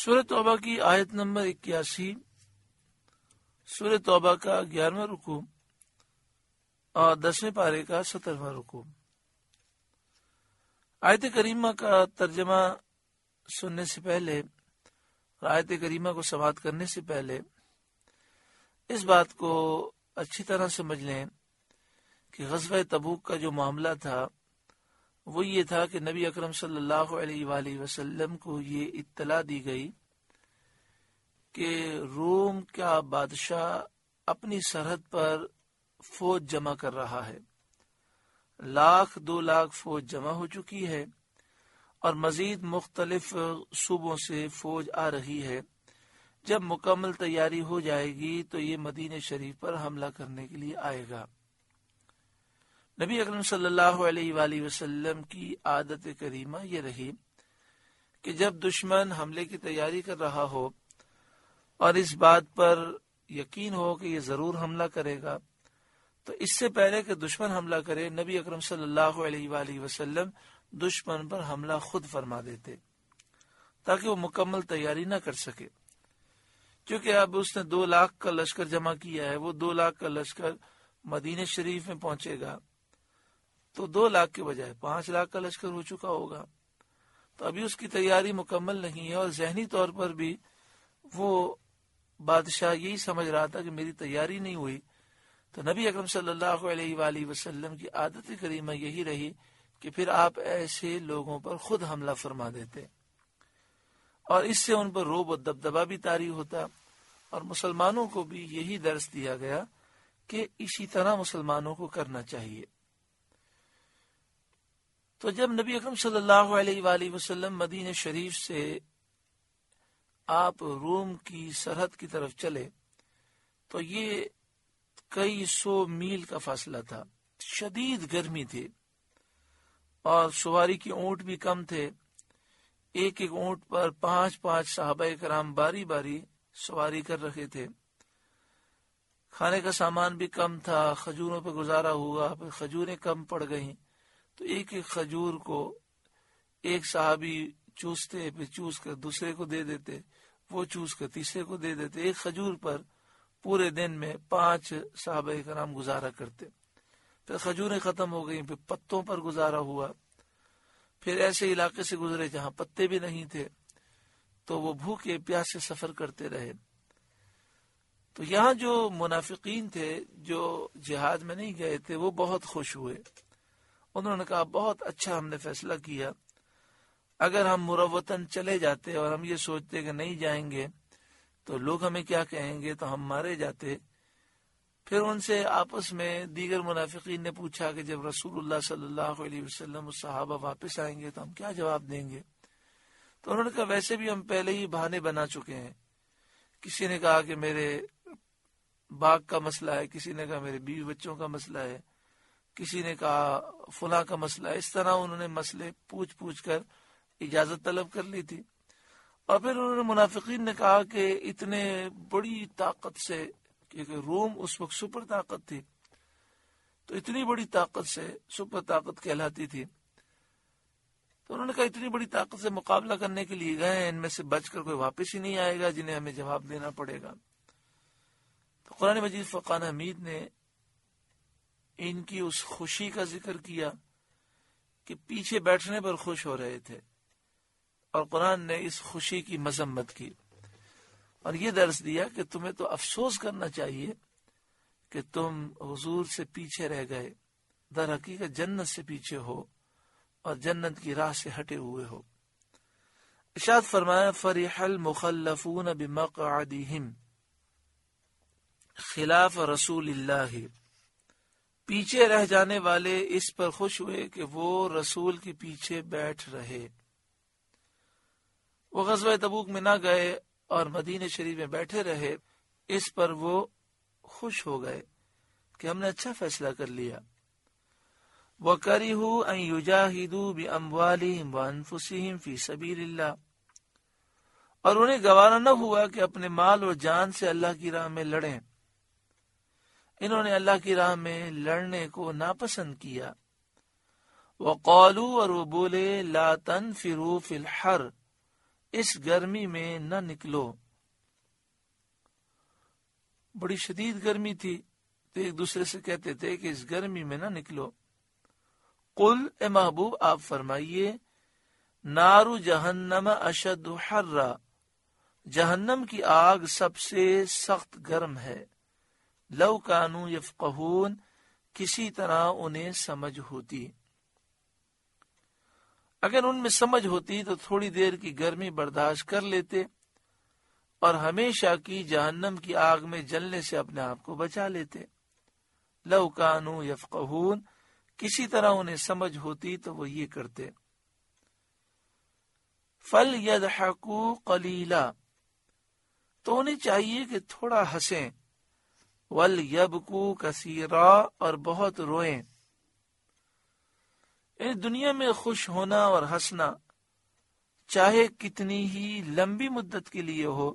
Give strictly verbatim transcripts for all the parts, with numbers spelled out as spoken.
سورہ توبہ کی آیت نمبر اکیاسی، سورہ توبہ کا گیارہواں رکوع اور دسویں پارے کا سترواں رکوع۔ آیت کریمہ کا ترجمہ سننے سے پہلے اور آیت کریمہ کو سماعت کرنے سے پہلے اس بات کو اچھی طرح سمجھ لیں کہ غزوہ تبوک کا جو معاملہ تھا وہ یہ تھا کہ نبی اکرم صلی اللہ علیہ وآلہ وسلم کو یہ اطلاع دی گئی کہ روم کا بادشاہ اپنی سرحد پر فوج جمع کر رہا ہے، لاکھ دو لاکھ فوج جمع ہو چکی ہے اور مزید مختلف صوبوں سے فوج آ رہی ہے۔ جب مکمل تیاری ہو جائے گی تو یہ مدینہ شریف پر حملہ کرنے کے لیے آئے گا۔ نبی اکرم صلی اللہ علیہ وآلہ وسلم کی عادت کریمہ یہ رہی کہ جب دشمن حملے کی تیاری کر رہا ہو اور اس بات پر یقین ہو کہ یہ ضرور حملہ کرے گا تو اس سے پہلے کہ دشمن حملہ کرے نبی اکرم صلی اللہ علیہ وآلہ وسلم دشمن پر حملہ خود فرما دیتے تاکہ وہ مکمل تیاری نہ کر سکے۔ کیونکہ اب اس نے دو لاکھ کا لشکر جمع کیا ہے، وہ دو لاکھ کا لشکر مدینہ شریف میں پہنچے گا تو دو لاکھ کے بجائے پانچ لاکھ کا لشکر ہو چکا ہوگا، تو ابھی اس کی تیاری مکمل نہیں ہے اور ذہنی طور پر بھی وہ بادشاہ یہی سمجھ رہا تھا کہ میری تیاری نہیں ہوئی۔ تو نبی اکرم صلی اللہ علیہ وآلہ وسلم کی عادت کریمہ یہی رہی کہ پھر آپ ایسے لوگوں پر خود حملہ فرما دیتے اور اس سے ان پر رعب و دبدبہ بھی طاری ہوتا اور مسلمانوں کو بھی یہی درس دیا گیا کہ اسی طرح مسلمانوں کو کرنا چاہیے۔ تو جب نبی اکرم صلی اللہ علیہ وآلہ وسلم مدینہ شریف سے آپ روم کی سرحد کی طرف چلے تو یہ کئی سو میل کا فاصلہ تھا، شدید گرمی تھی اور سواری کے اونٹ بھی کم تھے، ایک ایک اونٹ پر پانچ پانچ صحابہ کرام باری باری سواری کر رہے تھے، کھانے کا سامان بھی کم تھا، کھجوروں پہ گزارا ہوا، پھر کھجوریں کم پڑ گئیں تو ایک ایک کھجور کو ایک صحابی چوستے، پھر چوس کر دوسرے کو دے دیتے، وہ چوس کر تیسرے کو دے دیتے، ایک کھجور پر پورے دن میں پانچ صحابہ کرام گزارا کرتے۔ پھر کھجوریں ختم ہو گئیں، پھر پتوں پر گزارا ہوا، پھر ایسے علاقے سے گزرے جہاں پتے بھی نہیں تھے تو وہ بھوکے پیاسے سفر کرتے رہے۔ تو یہاں جو منافقین تھے جو جہاد میں نہیں گئے تھے وہ بہت خوش ہوئے، انہوں نے کہا بہت اچھا ہم نے فیصلہ کیا، اگر ہم مروتاً چلے جاتے اور ہم یہ سوچتے کہ نہیں جائیں گے تو لوگ ہمیں کیا کہیں گے تو ہم مارے جاتے۔ پھر ان سے آپس میں دیگر منافقین نے پوچھا کہ جب رسول اللہ صلی اللہ علیہ وسلم صحابہ واپس آئیں گے تو ہم کیا جواب دیں گے؟ تو انہوں نے کہا ویسے بھی ہم پہلے ہی بہانے بنا چکے ہیں، کسی نے کہا کہ میرے باغ کا مسئلہ ہے، کسی نے کہا میرے بیوی بچوں کا مسئلہ ہے، کسی نے کہا فلاں کا مسئلہ ہے۔ اس طرح انہوں نے مسئلے پوچھ پوچھ کر اجازت طلب کر لی تھی۔ اور پھر انہوں نے منافقین نے کہا کہ اتنے بڑی طاقت سے، کیونکہ روم اس وقت سپر طاقت تھی، تو اتنی بڑی طاقت سے سپر طاقت کہلاتی تھی، تو انہوں نے کہا اتنی بڑی طاقت سے مقابلہ کرنے کے لیے گئے ہیں، ان میں سے بچ کر کوئی واپس ہی نہیں آئے گا جنہیں ہمیں جواب دینا پڑے گا۔ تو قرآن مجید فرقان حمید نے ان کی اس خوشی کا ذکر کیا کہ پیچھے بیٹھنے پر خوش ہو رہے تھے، اور قرآن نے اس خوشی کی مذمت کی اور یہ درس دیا کہ تمہیں تو افسوس کرنا چاہیے کہ تم حضور سے پیچھے رہ گئے، در حقیقت جنت سے پیچھے ہو اور جنت کی راہ سے ہٹے ہوئے ہو۔ ارشاد فرمایا فرح المخلفون بمقعدہم خلاف رسول اللہ، پیچھے رہ جانے والے اس پر خوش ہوئے کہ وہ رسول کے پیچھے بیٹھ رہے۔ وہ غزوہ تبوک میں نہ گئے اور مدینہ شریف میں بیٹھے رہے، اس پر وہ خوش ہو گئے کہ ہم نے اچھا فیصلہ کر لیا۔ وَكَرِهُوا أَن يُجَاهِدُوا بِأَمْوَالِهِمْ وَأَنفُسِهِمْ فِي سَبِيلِ اللَّهِ، اور انہیں گوارا نہ ہوا کہ اپنے مال اور جان سے اللہ کی راہ میں لڑیں، انہوں نے اللہ کی راہ میں لڑنے کو ناپسند کیا۔ وَقَالُوا، اور وہ بولے لَا تَنْفِرُوا فِي الْحَرِّ، اس گرمی میں نہ نکلو. بڑی شدید گرمی تھی تو ایک دوسرے سے کہتے تھے کہ اس گرمی میں نہ نکلو. قل اے محبوب آپ فرمائیے نارو جہنم اشد حرا، جہنم کی آگ سب سے سخت گرم ہے. لو کانو یفقہون، کسی طرح انہیں سمجھ ہوتی. اگر ان میں سمجھ ہوتی تو تھوڑی دیر کی گرمی برداشت کر لیتے اور ہمیشہ کی جہنم کی آگ میں جلنے سے اپنے آپ کو بچا لیتے. لو کانو یفقہون، کسی طرح انہیں سمجھ ہوتی تو وہ یہ کرتے. فَلْيَضْحَكُوا قَلِيلًا، تو انہیں چاہیے کہ تھوڑا ہنسیں. وَلْيَبْكُوا كَثِيرًا، اور بہت روئیں. اس دنیا میں خوش ہونا اور ہنسنا چاہے کتنی ہی لمبی مدت کے لیے ہو،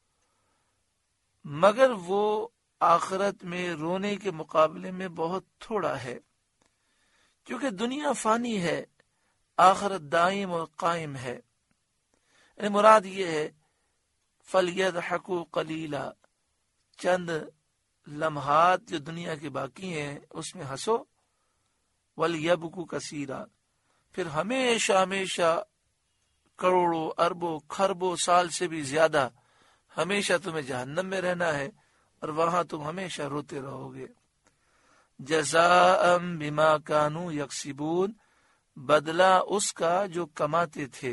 مگر وہ آخرت میں رونے کے مقابلے میں بہت تھوڑا ہے. کیونکہ دنیا فانی ہے، آخرت دائم اور قائم ہے. یعنی مراد یہ ہے فَلْيَضْحَكُوا قَلِيلًا، چند لمحات جو دنیا کے باقی ہیں اس میں ہنسو. وَلْيَبْكُوا كَثِيرًا، پھر ہمیشہ ہمیشہ کروڑوں اربوں کھربوں سال سے بھی زیادہ ہمیشہ تمہیں جہنم میں رہنا ہے اور وہاں تم ہمیشہ روتے رہو گے. جزاء بما کانوا یکسبون، بدلہ اس کا جو کماتے تھے.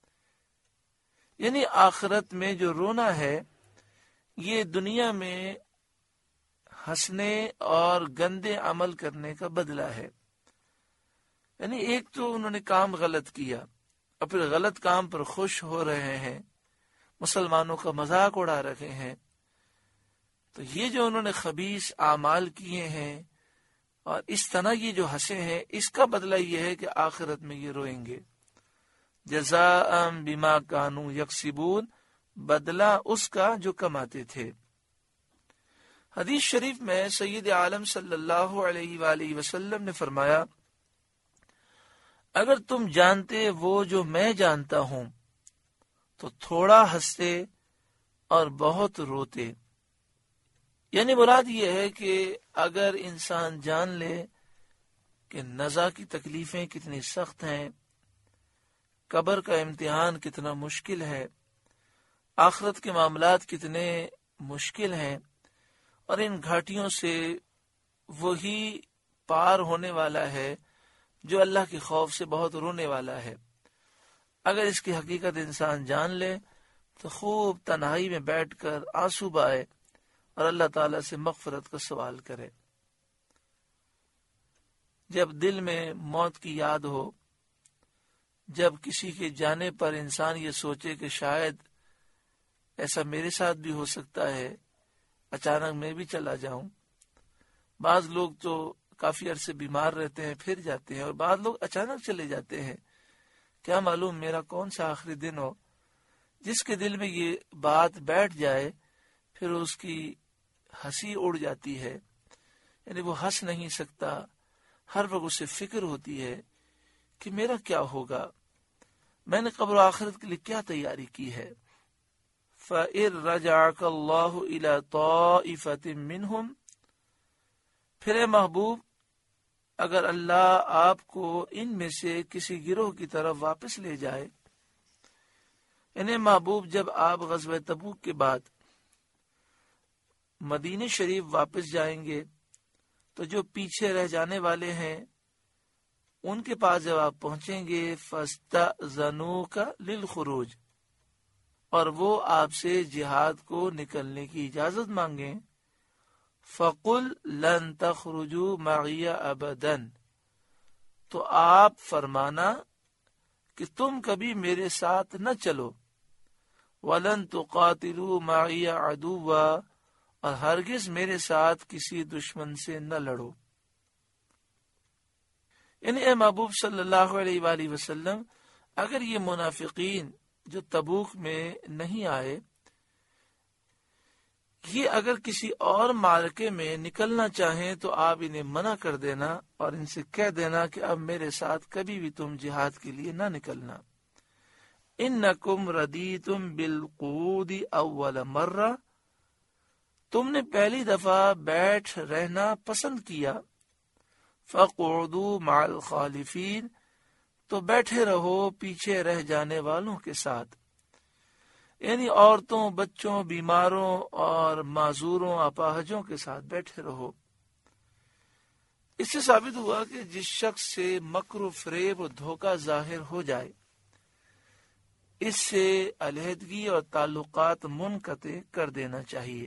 یعنی آخرت میں جو رونا ہے یہ دنیا میں ہنسنے اور گندے عمل کرنے کا بدلہ ہے. یعنی ایک تو انہوں نے کام غلط کیا اور پھر غلط کام پر خوش ہو رہے ہیں، مسلمانوں کا مذاق اڑا رہے ہیں. تو یہ جو انہوں نے خبیث اعمال کیے ہیں اور اس طرح یہ جو ہنسے ہیں، اس کا بدلہ یہ ہے کہ آخرت میں یہ روئیں گے. جزاء بما کانوا یکسبون، بدلہ اس کا جو کماتے تھے. حدیث شریف میں سید عالم صلی اللہ علیہ وآلہ وسلم نے فرمایا اگر تم جانتے وہ جو میں جانتا ہوں تو تھوڑا ہنستے اور بہت روتے. یعنی مراد یہ ہے کہ اگر انسان جان لے کہ نزا کی تکلیفیں کتنی سخت ہیں، قبر کا امتحان کتنا مشکل ہے، آخرت کے معاملات کتنے مشکل ہیں، اور ان گھاٹیوں سے وہی پار ہونے والا ہے جو اللہ کے خوف سے بہت رونے والا ہے. اگر اس کی حقیقت انسان جان لے تو خوب تنہائی میں بیٹھ کر آنسو بہائے اور اللہ تعالیٰ سے مغفرت کا سوال کرے. جب دل میں موت کی یاد ہو، جب کسی کے جانے پر انسان یہ سوچے کہ شاید ایسا میرے ساتھ بھی ہو سکتا ہے، اچانک میں بھی چلا جاؤں. بعض لوگ تو کافی عرصے بیمار رہتے ہیں پھر جاتے ہیں، اور بعض لوگ اچانک چلے جاتے ہیں. کیا معلوم میرا کون سا آخری دن ہو. جس کے دل میں یہ بات بیٹھ جائے پھر اس کی ہنسی اڑ جاتی ہے. یعنی وہ ہنس نہیں سکتا، ہر وقت اسے فکر ہوتی ہے کہ میرا کیا ہوگا، میں نے قبر و آخرت کے لیے کیا تیاری کی ہے. فَإِن رَجَعَكَ اللَّهُ إِلَى طَائِفَةٍ مِّنْهُمْ، پھر اے محبوب اگر اللہ آپ کو ان میں سے کسی گروہ کی طرف واپس لے جائے. یعنی محبوب جب آپ غزوہ تبوک کے بعد مدینہ شریف واپس جائیں گے تو جو پیچھے رہ جانے والے ہیں ان کے پاس جب آپ پہنچیں گے فَاسْتَأْذَنُوكَ لِلْخُرُوجِ، اور وہ آپ سے جہاد کو نکلنے کی اجازت مانگیں. فَقُلْ لَن تَخْرُجُوا مَعِيَ أَبَدًا، تو آپ فرمانا کہ تم کبھی میرے ساتھ نہ چلو. وَلَن تُقَاتِلُوا مَعِيَ عَدُوًّا، اور ہرگز میرے ساتھ کسی دشمن سے نہ لڑو. یعنی اے محبوب صلی اللہ علیہ وآلہ وسلم اگر یہ منافقین جو تبوک میں نہیں آئے، یہ اگر کسی اور معرکے میں نکلنا چاہیں تو آپ انہیں منع کر دینا اور ان سے کہہ دینا کہ اب میرے ساتھ کبھی بھی تم جہاد کے لیے نہ نکلنا. انکم ردیتم بالقعود اول مرہ، تم نے پہلی دفعہ بیٹھ رہنا پسند کیا، فقعدوا مع الخالفین، تو بیٹھے رہو پیچھے رہ جانے والوں کے ساتھ، یعنی عورتوں، بچوں، بیماروں اور معذوروں، اپاہجوں کے ساتھ بیٹھے رہو۔ اس سے ثابت ہوا کہ جس شخص سے مکر و فریب و دھوکہ ظاہر ہو جائے، اس سے علیحدگی اور تعلقات منقطع کر دینا چاہیے۔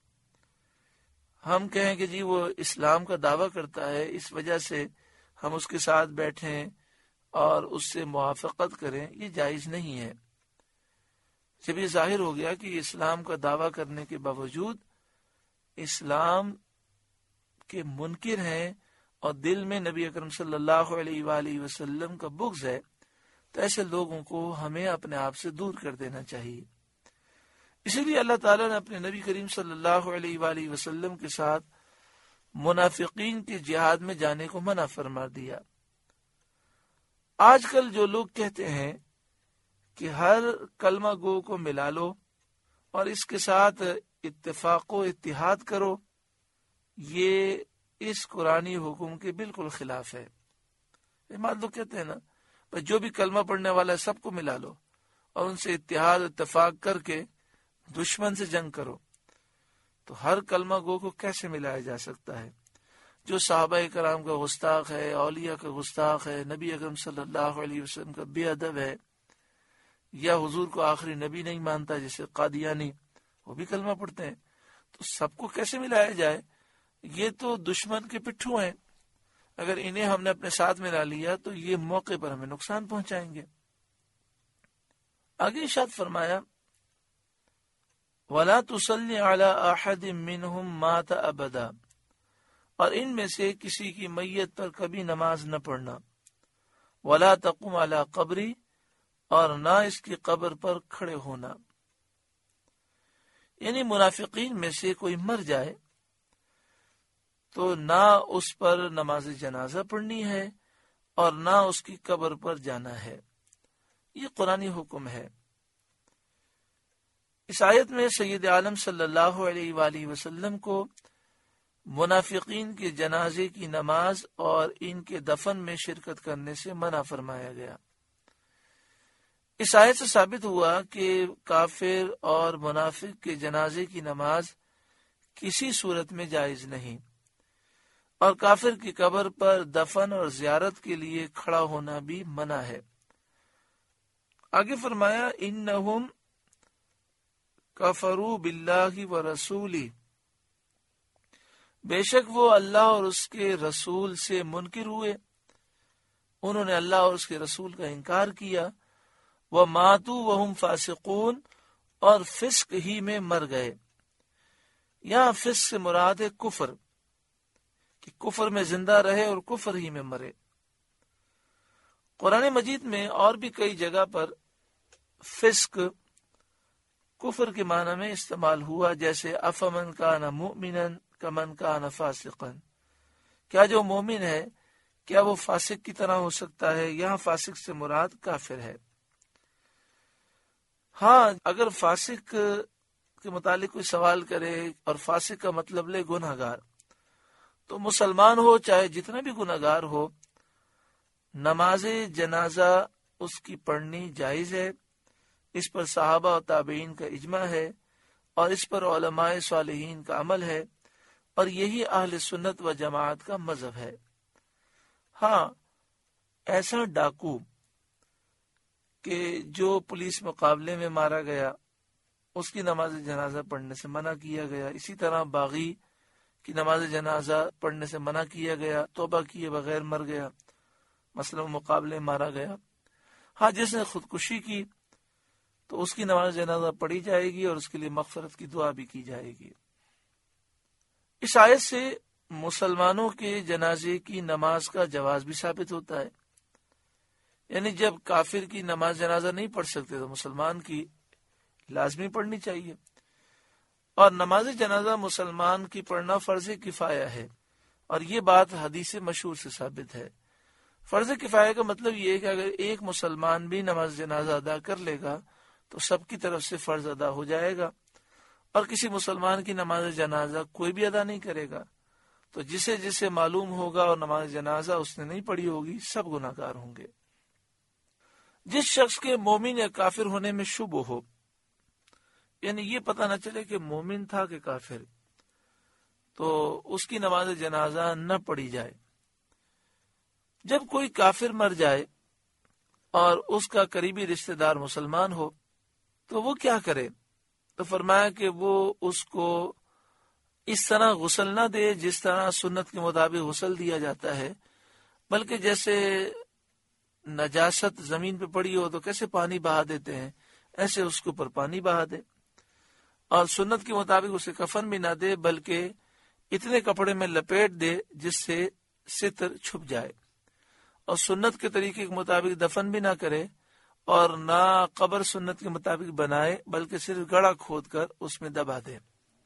ہم کہیں کہ جی وہ اسلام کا دعویٰ کرتا ہے، اس وجہ سے ہم اس کے ساتھ بیٹھیں اور اس سے موافقت کریں، یہ جائز نہیں ہے۔ جب یہ ظاہر ہو گیا کہ اسلام کا دعویٰ کرنے کے باوجود اسلام کے منکر ہیں اور دل میں نبی اکرم صلی اللہ علیہ وآلہ وسلم کا بغض ہے، تو ایسے لوگوں کو ہمیں اپنے آپ سے دور کر دینا چاہیے۔ اسی لیے اللہ تعالیٰ نے اپنے نبی کریم صلی اللہ علیہ وآلہ وسلم کے ساتھ منافقین کے جہاد میں جانے کو منع فرما دیا۔ آج کل جو لوگ کہتے ہیں کہ ہر کلمہ گو کو ملا لو اور اس کے ساتھ اتفاق و اتحاد کرو، یہ اس قرآنی حکم کے بالکل خلاف ہے۔ مان لوگ کہتے ہیں نا، جو بھی کلمہ پڑھنے والا ہے سب کو ملا لو اور ان سے اتحاد اتفاق کر کے دشمن سے جنگ کرو، تو ہر کلمہ گو کو کیسے ملایا جا سکتا ہے؟ جو صحابہ کرام کا گستاخ ہے، اولیاء کا گستاخ ہے، نبی اکرم صلی اللہ علیہ وسلم کا بے ادب ہے، یا حضور کو آخری نبی نہیں مانتا جیسے قادیانی، وہ بھی کلمہ پڑھتے ہیں، تو سب کو کیسے ملایا جائے؟ یہ تو دشمن کے پٹھو ہیں، اگر انہیں ہم نے اپنے ساتھ ملا لیا تو یہ موقع پر ہمیں نقصان پہنچائیں گے۔ آگے ارشاد فرمایا وَلَا تُصَلِّ عَلَىٰ أَحَدٍ مِّنْهُمْ مَاتَ أَبَدًا، اور ان میں سے کسی کی میت پر کبھی نماز نہ پڑھنا، وَلَا تَقُمْ عَلَىٰ قَبْرِ، اور نہ اس کی قبر پر کھڑے ہونا۔ یعنی منافقین میں سے کوئی مر جائے تو نہ اس پر نماز جنازہ پڑھنی ہے اور نہ اس کی قبر پر جانا ہے، یہ قرآنی حکم ہے۔ اس آیت میں سید عالم صلی اللہ علیہ وآلہ وسلم کو منافقین کے جنازے کی نماز اور ان کے دفن میں شرکت کرنے سے منع فرمایا گیا۔ اس آیت سے ثابت ہوا کہ کافر اور منافق کے جنازے کی نماز کسی صورت میں جائز نہیں، اور کافر کی قبر پر دفن اور زیارت کے لیے کھڑا ہونا بھی منع ہے۔ آگے فرمایا انہم کفروا باللہ ورسولہ، بے شک وہ اللہ اور اس کے رسول سے منکر ہوئے، انہوں نے اللہ اور اس کے رسول کا انکار کیا، وَمَاتُوا وَهُمْ فَاسِقُونَ، اور فسق ہی میں مر گئے۔ یہاں فسق سے مراد ہے کفر، کہ کفر میں زندہ رہے اور کفر ہی میں مرے۔ قرآن مجید میں اور بھی کئی جگہ پر فسق کفر کے معنی میں استعمال ہوا، جیسے افمن کان مؤمنا کمن کان فاسقا، کیا جو مومن ہے کیا وہ فاسق کی طرح ہو سکتا ہے؟ یہاں فاسق سے مراد کافر ہے۔ ہاں، اگر فاسق کے متعلق کوئی سوال کرے اور فاسق کا مطلب لے گناہگار، تو مسلمان ہو چاہے جتنا بھی گناہگار ہو، نماز جنازہ اس کی پڑھنی جائز ہے، اس پر صحابہ و تابعین کا اجماع ہے، اور اس پر علماء صالحین کا عمل ہے، اور یہی اہل سنت و جماعت کا مذہب ہے۔ ہاں، ایسا ڈاکو کہ جو پولیس مقابلے میں مارا گیا، اس کی نماز جنازہ پڑھنے سے منع کیا گیا، اسی طرح باغی کی نماز جنازہ پڑھنے سے منع کیا گیا، توبہ کیے بغیر مر گیا، مثلا مقابلے مارا گیا۔ ہاں، جس نے خودکشی کی تو اس کی نماز جنازہ پڑھی جائے گی اور اس کے لیے مغفرت کی دعا بھی کی جائے گی۔ اس آیت سے مسلمانوں کے جنازے کی نماز کا جواز بھی ثابت ہوتا ہے، یعنی جب کافر کی نماز جنازہ نہیں پڑھ سکتے تو مسلمان کی لازمی پڑھنی چاہیے، اور نماز جنازہ مسلمان کی پڑھنا فرض کفایہ ہے، اور یہ بات حدیث مشہور سے ثابت ہے۔ فرض کفایہ کا مطلب یہ ہے کہ اگر ایک مسلمان بھی نماز جنازہ ادا کر لے گا تو سب کی طرف سے فرض ادا ہو جائے گا، اور کسی مسلمان کی نماز جنازہ کوئی بھی ادا نہیں کرے گا تو جسے جسے معلوم ہوگا اور نماز جنازہ اس نے نہیں پڑھی ہوگی سب گناہ گار ہوں گے۔ جس شخص کے مومن یا کافر ہونے میں شبہ ہو، یعنی یہ پتہ نہ چلے کہ مومن تھا کہ کافر، تو اس کی نماز جنازہ نہ پڑھی جائے۔ جب کوئی کافر مر جائے اور اس کا قریبی رشتہ دار مسلمان ہو تو وہ کیا کرے؟ تو فرمایا کہ وہ اس کو اس طرح غسل نہ دے جس طرح سنت کے مطابق غسل دیا جاتا ہے، بلکہ جیسے نجاست زمین پہ پڑی ہو تو کیسے پانی بہا دیتے ہیں ایسے اس کے اوپر پانی بہا دے، اور سنت کے مطابق اسے کفن بھی نہ دے بلکہ اتنے کپڑے میں لپیٹ دے جس سے ستر چھپ جائے، اور سنت کے طریقے کے مطابق دفن بھی نہ کرے اور نہ قبر سنت کے مطابق بنائے بلکہ صرف گڑھا کھود کر اس میں دبا دے۔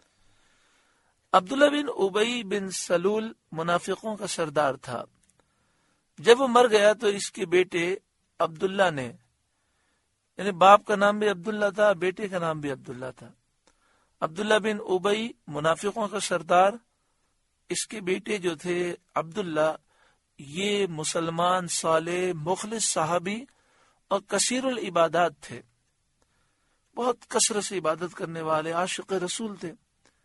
عبداللہ بن ابی بن سلول منافقوں کا سردار تھا۔ جب وہ مر گیا تو اس کے بیٹے عبداللہ نے، یعنی باپ کا نام بھی عبداللہ تھا، بیٹے کا نام بھی عبداللہ تھا، عبداللہ بن ابی منافقوں کا سردار، اس کے بیٹے جو تھے عبداللہ، یہ مسلمان صالح مخلص صحابی اور کثیر العبادات تھے، بہت کثرت سے عبادت کرنے والے عاشق رسول تھے۔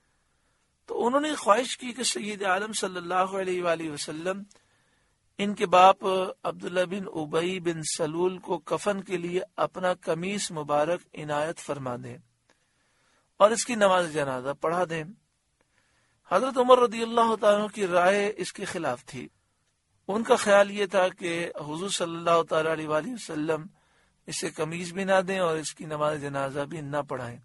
تو انہوں نے خواہش کی کہ سید عالم صلی اللہ علیہ وآلہ وسلم ان کے باپ عبداللہ بن ابی بن سلول کو کفن کے لیے اپنا قمیص مبارک عنایت فرما دیں اور اس کی نماز جنازہ پڑھا دیں۔ حضرت عمر رضی اللہ تعالیٰ کی رائے اس کے خلاف تھی۔ ان کا خیال یہ تھا کہ حضور صلی اللہ تعالیٰ علیہ وآلہ وسلم اسے قمیص بھی نہ دیں اور اس کی نماز جنازہ بھی نہ پڑھائیں،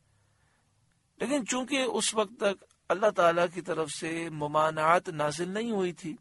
لیکن چونکہ اس وقت تک اللہ تعالیٰ کی طرف سے ممانعت نازل نہیں ہوئی تھی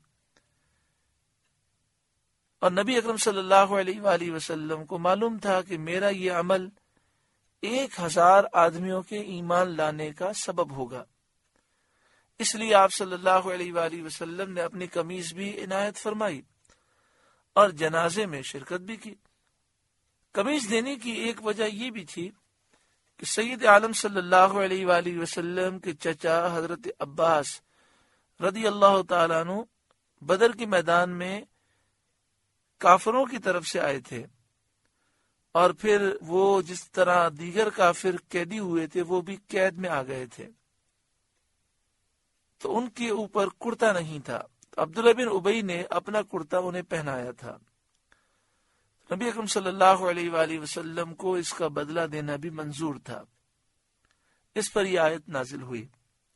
اور نبی اکرم صلی اللہ علیہ وآلہ وسلم کو معلوم تھا کہ میرا یہ عمل ایک ہزار آدمیوں کے ایمان لانے کا سبب ہوگا، اس لیے آپ صلی اللہ علیہ وآلہ وسلم نے اپنی قمیص بھی عنایت فرمائی اور جنازے میں شرکت بھی کی۔ قمیص دینے کی ایک وجہ یہ بھی تھی کہ سید عالم صلی اللہ علیہ وآلہ وسلم کے چچا حضرت عباس رضی اللہ تعالیٰ عنہ بدر کے میدان میں کافروں کی طرف سے آئے تھے، اور پھر وہ جس طرح دیگر کافر قیدی ہوئے تھے وہ بھی قید میں آ گئے تھے، تو ان کے اوپر کرتا نہیں تھا، عبداللہ بن ابی نے اپنا کرتا انہیں پہنایا تھا۔ نبی اکرم صلی اللہ علیہ وآلہ وسلم کو اس کا بدلہ دینا بھی منظور تھا، اس پر یہ آیت نازل ہوئی۔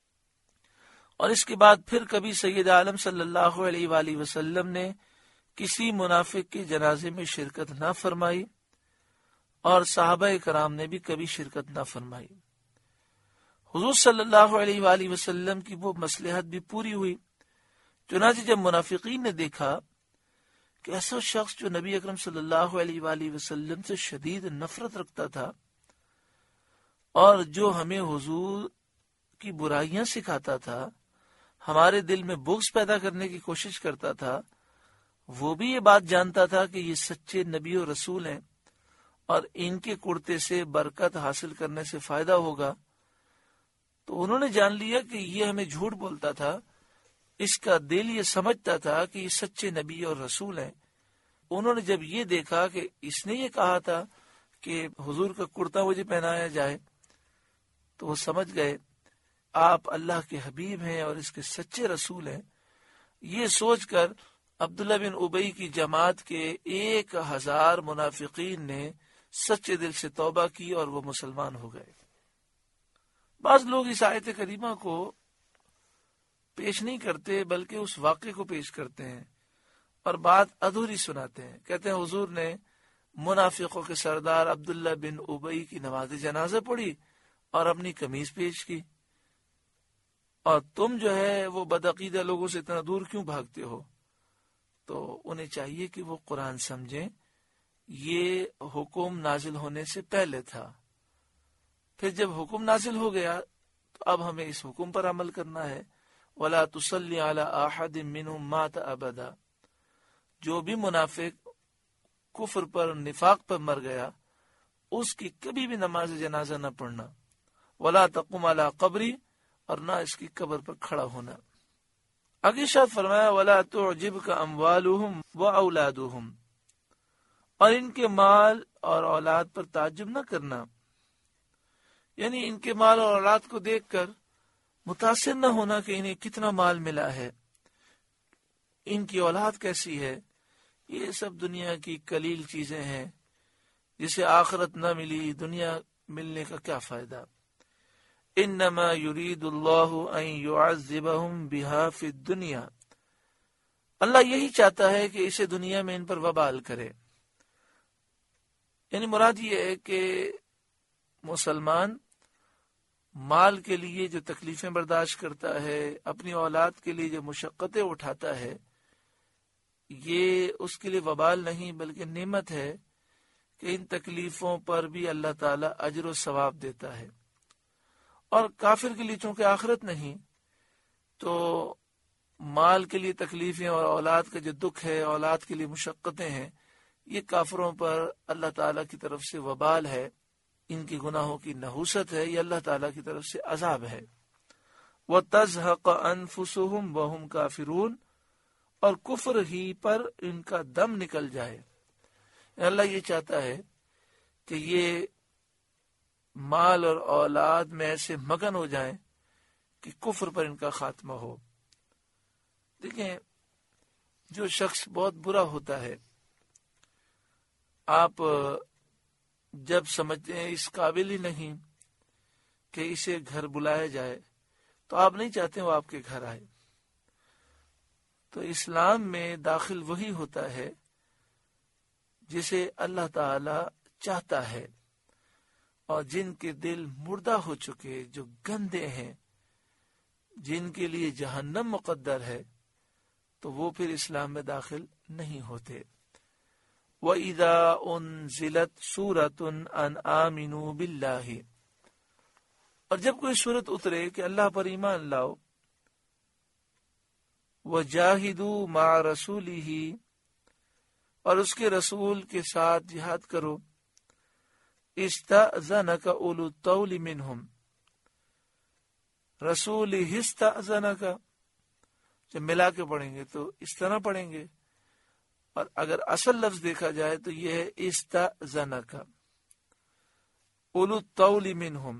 اور اس کے بعد پھر کبھی سید عالم صلی اللہ علیہ وآلہ وسلم نے کسی منافق کے جنازے میں شرکت نہ فرمائی اور صحابہ کرام نے بھی کبھی شرکت نہ فرمائی۔ حضور صلی اللہ علیہ وآلہ وسلم کی وہ مصلحت بھی پوری ہوئی، چنانچہ جب منافقین نے دیکھا کہ ایسا شخص جو نبی اکرم صلی اللہ علیہ وآلہ وسلم سے شدید نفرت رکھتا تھا اور جو ہمیں حضور کی برائیاں سکھاتا تھا، ہمارے دل میں بغض پیدا کرنے کی کوشش کرتا تھا، وہ بھی یہ بات جانتا تھا کہ یہ سچے نبی و رسول ہیں اور ان کے کرتے سے برکت حاصل کرنے سے فائدہ ہوگا، تو انہوں نے جان لیا کہ یہ ہمیں جھوٹ بولتا تھا، اس کا دل یہ سمجھتا تھا کہ یہ سچے نبی اور رسول ہیں۔ انہوں نے جب یہ دیکھا کہ اس نے یہ کہا تھا کہ حضور کا کرتا مجھے پہنایا جائے، تو وہ سمجھ گئے آپ اللہ کے حبیب ہیں اور اس کے سچے رسول ہیں۔ یہ سوچ کر عبداللہ بن ابی کی جماعت کے ایک ہزار منافقین نے سچے دل سے توبہ کی اور وہ مسلمان ہو گئے۔ بعض لوگ اس آیت کریمہ کو پیش نہیں کرتے بلکہ اس واقعے کو پیش کرتے ہیں اور بات ادھوری سناتے ہیں۔ کہتے ہیں حضور نے منافقوں کے سردار عبداللہ بن ابی کی نماز جنازہ پڑھی اور اپنی قمیص پیش کی، اور تم جو ہے وہ بدعقیدہ لوگوں سے اتنا دور کیوں بھاگتے ہو؟ تو انہیں چاہیے کہ وہ قرآن سمجھیں، یہ حکم نازل ہونے سے پہلے تھا، پھر جب حکم نازل ہو گیا تو اب ہمیں اس حکم پر عمل کرنا ہے۔ وَلَا تُصَلِّ عَلَىٰ أَحَدٍ مِّنْهُمْ مَاتَ أَبَدًا، جو بھی منافق کفر پر نفاق پر مر گیا اس کی کبھی بھی نماز جنازہ نہ پڑھنا، ولا تقم علی قبری، اور نہ اس کی قبر پر کھڑا ہونا۔ آگے ارشاد فرمایا ولا تعجبک اموالہم واولادہم، اور ان کے مال اور اولاد پر تعجب نہ کرنا، یعنی ان کے مال اور اولاد کو دیکھ کر متاثر نہ ہونا کہ انہیں کتنا مال ملا ہے، ان کی اولاد کیسی ہے، یہ سب دنیا کی قلیل چیزیں ہیں، جسے آخرت نہ ملی دنیا ملنے کا کیا فائدہ۔ انما یرید اللہ ان یعذبہم بہا فی الدنیا، اللہ یہی چاہتا ہے کہ اسے دنیا میں ان پر وبال کرے، یعنی مراد یہ ہے کہ مسلمان مال کے لیے جو تکلیفیں برداشت کرتا ہے، اپنی اولاد کے لیے جو مشقتیں اٹھاتا ہے، یہ اس کے لیے وبال نہیں بلکہ نعمت ہے کہ ان تکلیفوں پر بھی اللہ تعالیٰ اجر و ثواب دیتا ہے۔ اور کافر کے لیے چونکہ آخرت نہیں، تو مال کے لیے تکلیفیں اور اولاد کا جو دکھ ہے، اولاد کے لیے مشقتیں ہیں، یہ کافروں پر اللہ تعالیٰ کی طرف سے وبال ہے، ان کی گناہوں کی نحوست ہے، یہ اللہ تعالیٰ کی طرف سے عذاب ہے۔ وَتَزْهَقَ أَنفُسُهُمْ وَهُمْ كَافِرُونَ، اور کفر ہی پر ان کا دم نکل جائے۔ اللہ یہ چاہتا ہے کہ یہ مال اور اولاد میں ایسے مگن ہو جائیں کہ کفر پر ان کا خاتمہ ہو۔ دیکھیں، جو شخص بہت برا ہوتا ہے، آپ جب سمجھتے ہیں اس قابل ہی نہیں کہ اسے گھر بلایا جائے، تو آپ نہیں چاہتے وہ آپ کے گھر آئے۔ تو اسلام میں داخل وہی ہوتا ہے جسے اللہ تعالی چاہتا ہے، اور جن کے دل مردہ ہو چکے، جو گندے ہیں، جن کے لیے جہنم مقدر ہے، تو وہ پھر اسلام میں داخل نہیں ہوتے۔ وَإِذَا أُنزِلَتْ سُورَةٌ أَنْ آمِنُوا بِاللَّهِ، اور جب کوئی سورت اترے کہ اللہ پر ایمان لاؤ، وَجَاهِدُوا مَعَ رَسُولِهِ، اور اس کے رسول کے ساتھ جہاد کرو، استأذنک اولو الطول منہم، رسول استأذنک جب ملا کے پڑھیں گے تو اس طرح پڑھیں گے، اور اگر اصل لفظ دیکھا جائے تو یہ ہے استأذنک اولو الطول منہم،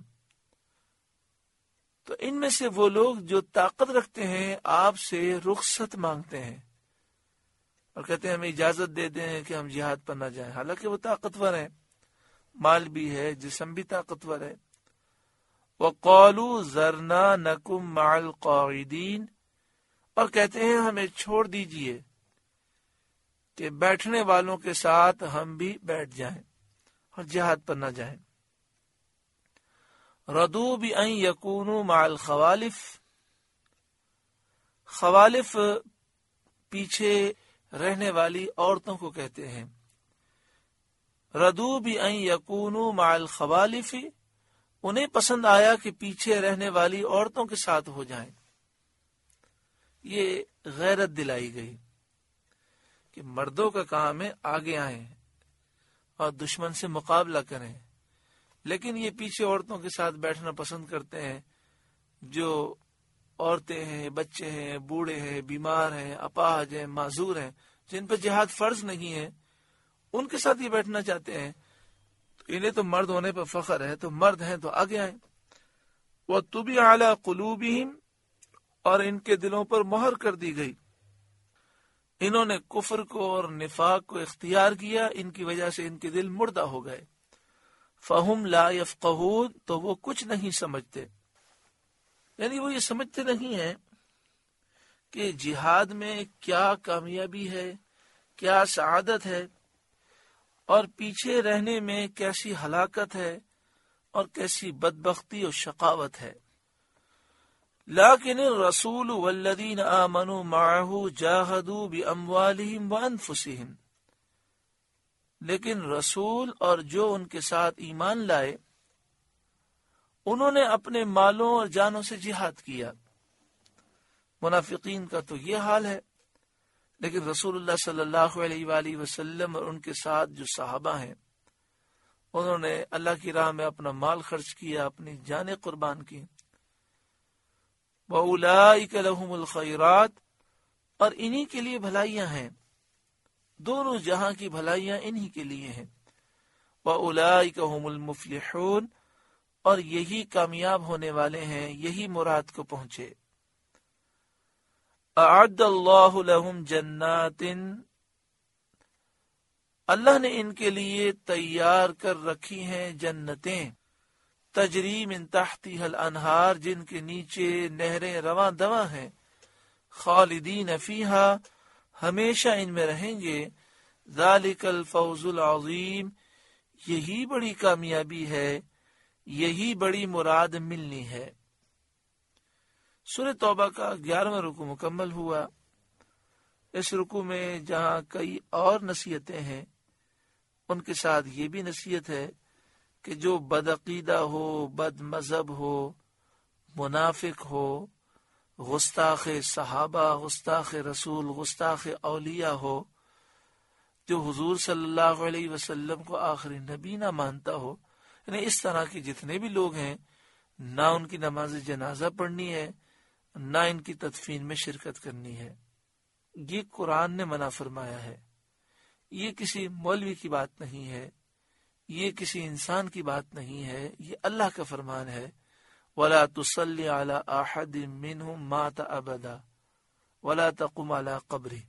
تو ان میں سے وہ لوگ جو طاقت رکھتے ہیں آپ سے رخصت مانگتے ہیں اور کہتے ہیں ہمیں اجازت دے دیں کہ ہم جہاد پر نہ جائیں، حالانکہ وہ طاقتور ہیں، مال بھی ہے، جسم بھی طاقتور ہے۔ وَقَالُوا ذَرْنَا نَكُمْ مَعَ الْقَاعِدِينَ، اور کہتے ہیں ہمیں چھوڑ دیجئے کہ بیٹھنے والوں کے ساتھ ہم بھی بیٹھ جائیں اور جہاد پر نہ جائیں۔ رَضُوا بِأَن يَكُونُوا مَعَ الْخَوَالِفِ، خوالف پیچھے رہنے والی عورتوں کو کہتے ہیں۔ رَضُوا بِأَن يَكُونُوا مَعَ الْخَوَالِفِ، انہیں پسند آیا کہ پیچھے رہنے والی عورتوں کے ساتھ ہو جائیں۔ یہ غیرت دلائی گئی کہ مردوں کا کام ہے آگے آئیں اور دشمن سے مقابلہ کریں، لیکن یہ پیچھے عورتوں کے ساتھ بیٹھنا پسند کرتے ہیں، جو عورتیں ہیں، بچے ہیں، بوڑھے ہیں، بیمار ہیں، اپاہج ہیں، معذور ہیں، جن پر جہاد فرض نہیں ہے، ان کے ساتھ یہ بیٹھنا چاہتے ہیں۔ تو انہیں تو مرد ہونے پر فخر ہے، تو مرد ہیں تو آگے آئیں۔ وَطُبِعَ عَلَى قُلُوبِهِمْ، اور ان کے دلوں پر مہر کر دی گئی، انہوں نے کفر کو اور نفاق کو اختیار کیا، ان کی وجہ سے ان کے دل مردہ ہو گئے۔ فَهُمْ لَا يَفْقَهُونَ، تو وہ کچھ نہیں سمجھتے، یعنی وہ یہ سمجھتے نہیں ہیں کہ جہاد میں کیا کامیابی ہے، کیا سعادت ہے، اور پیچھے رہنے میں کیسی ہلاکت ہے اور کیسی بدبختی اور شقاوت ہے۔ لیکن الرسول والذین آمنوا معه جاہدوا باموالہم وانفسہم، لیکن رسول اور جو ان کے ساتھ ایمان لائے انہوں نے اپنے مالوں اور جانوں سے جہاد کیا۔ منافقین کا تو یہ حال ہے، لیکن رسول اللہ صلی اللہ علیہ وآلہ وسلم اور ان کے ساتھ جو صحابہ ہیں انہوں نے اللہ کی راہ میں اپنا مال خرچ کیا، اپنی جانیں قربان کی. وَأُولَئِكَ لَهُمُ الْخَيْرَاتُ، اور انہی کے لیے بھلائیاں ہیں، دونوں جہاں کی بھلائیاں انہی کے لیے ہیں. وَأُولَئِكَ هُمُ الْمُفْلِحُونَ، اور یہی کامیاب ہونے والے ہیں، یہی مراد کو پہنچے. اعد اللہ لہم جنات، اللہ نے ان کے لیے تیار کر رکھی ہیں جنتیں، تجری من تحتها الانہار، جن کے نیچے نہریں رواں دواں ہیں، خالدین فیہا، ہمیشہ ان میں رہیں گے. ذالک الفوز العظیم، یہی بڑی کامیابی ہے، یہی بڑی مراد ملنی ہے. سورہ توبہ کا گیارہواں رکوع مکمل ہوا. اس رکوع میں جہاں کئی اور نصیحتیں ہیں، ان کے ساتھ یہ بھی نصیحت ہے کہ جو بدعقیدہ ہو، بد مذہب ہو، منافق ہو، گستاخ صحابہ، گستاخ رسول، گستاخ اولیاء ہو، جو حضور صلی اللہ علیہ وسلم کو آخری نبی نہ مانتا ہو، یعنی اس طرح کے جتنے بھی لوگ ہیں، نہ ان کی نماز جنازہ پڑھنی ہے، نہ ان کی تدفین میں شرکت کرنی ہے. یہ قرآن نے منع فرمایا ہے، یہ کسی مولوی کی بات نہیں ہے، یہ کسی انسان کی بات نہیں ہے، یہ اللہ کا فرمان ہے. وَلَا تُصَلِّ عَلَىٰ أَحَدٍ مِّنْهُمْ مَاتَ أَبَدًا وَلَا تَقُمْ عَلَىٰ قَبْرِهِ.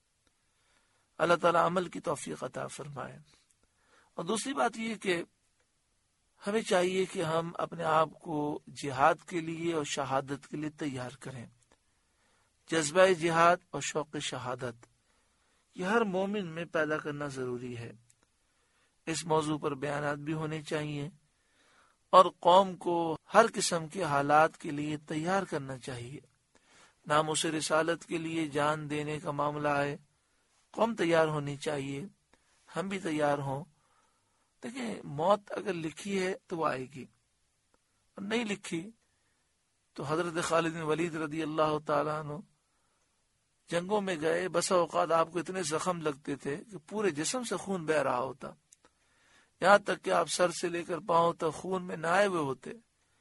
اللہ تعالیٰ عمل کی توفیق عطا فرمائے. اور دوسری بات یہ کہ ہمیں چاہیے کہ ہم اپنے آپ کو جہاد کے لیے اور شہادت کے لیے تیار کریں. جذبہ جہاد اور شوق شہادت یہ ہر مومن میں پیدا کرنا ضروری ہے. اس موضوع پر بیانات بھی ہونے چاہیے اور قوم کو ہر قسم کے حالات کے لیے تیار کرنا چاہیے. ناموس رسالت کے لیے جان دینے کا معاملہ ہے، قوم تیار ہونی چاہیے، ہم بھی تیار ہوں. دیکھیں، موت اگر لکھی ہے تو وہ آئے گی، اور نہیں لکھی تو حضرت خالد بن ولید رضی اللہ تعالیٰ عنہ جنگوں میں گئے، بسا اوقات آپ کو اتنے زخم لگتے تھے کہ پورے جسم سے خون بہ رہا ہوتا، یہاں تک کہ آپ سر سے لے کر پاؤں تک خون میں نہائے ہوئے ہوتے.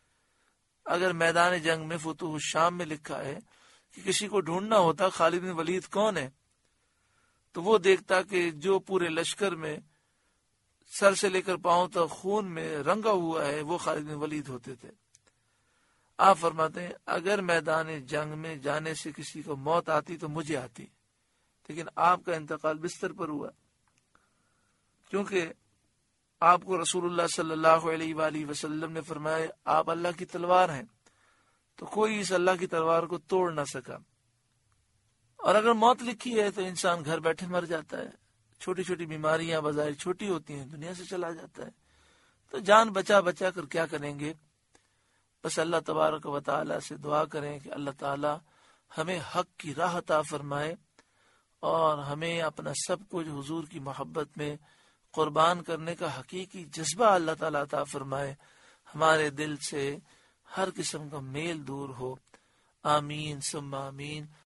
اگر میدان جنگ میں فتوح الشام میں لکھا ہے کہ کسی کو ڈھونڈنا ہوتا خالد بن ولید کون ہے، تو وہ دیکھتا کہ جو پورے لشکر میں سر سے لے کر پاؤں تک خون میں رنگا ہوا ہے وہ خالد بن ولید ہوتے تھے. آپ فرماتے ہیں اگر میدان جنگ میں جانے سے کسی کو موت آتی تو مجھے آتی، لیکن آپ کا انتقال بستر پر ہوا، کیونکہ آپ کو رسول اللہ صلی اللہ علیہ وآلہ وسلم نے فرمایا آپ اللہ کی تلوار ہیں، تو کوئی اس اللہ کی تلوار کو توڑ نہ سکا. اور اگر موت لکھی ہے تو انسان گھر بیٹھے مر جاتا ہے، چھوٹی چھوٹی بیماریاں بظاہر چھوٹی ہوتی ہیں، دنیا سے چلا جاتا ہے. تو جان بچا بچا کر کیا کریں گے؟ بس اللہ تبارک و تعالی سے دعا کریں کہ اللہ تعالی ہمیں حق کی راہ عطا فرمائے اور ہمیں اپنا سب کچھ حضور کی محبت میں قربان کرنے کا حقیقی جذبہ اللہ تعالیٰ عطا فرمائے، ہمارے دل سے ہر قسم کا میل دور ہو. آمین ثم آمین.